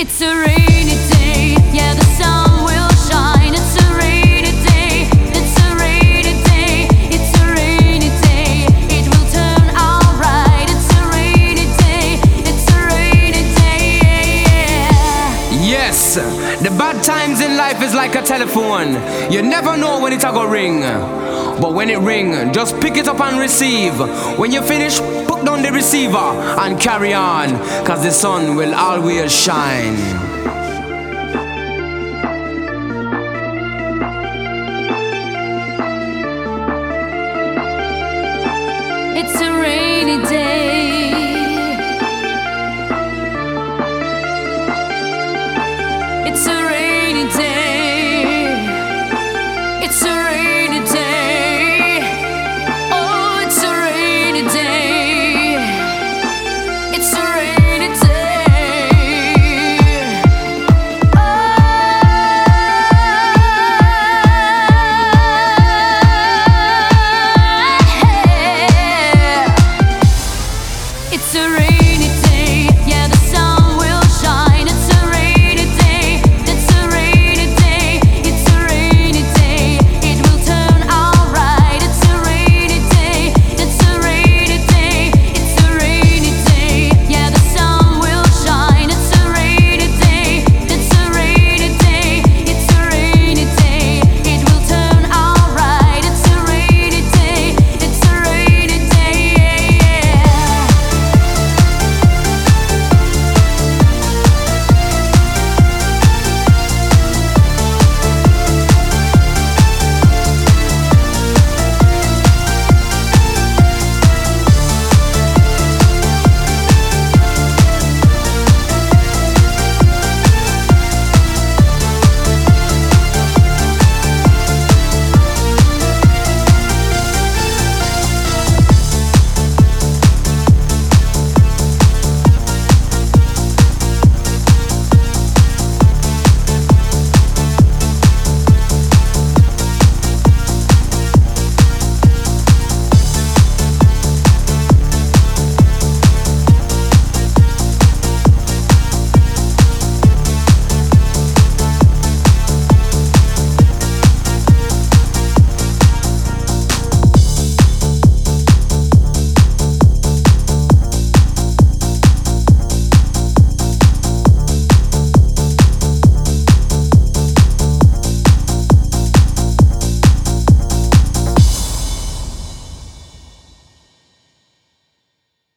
It's a rainy day, yeah, the sun will shine. It's a rainy day, it's a rainy day, it's a rainy day. It will turn alright. It's a rainy day, it's a rainy day, yeah. Yes, the bad times in life is like a telephone. You never know when it's a go ring. But when it ring, just pick it up and receive. When you finish, put down the receiver and carry on, cause the sun will always shine. It's a rainy day. It's a rainy day. It's a rainy day. Oh, it's a rainy day. It's a rainy day. Oh, it's a rainy day.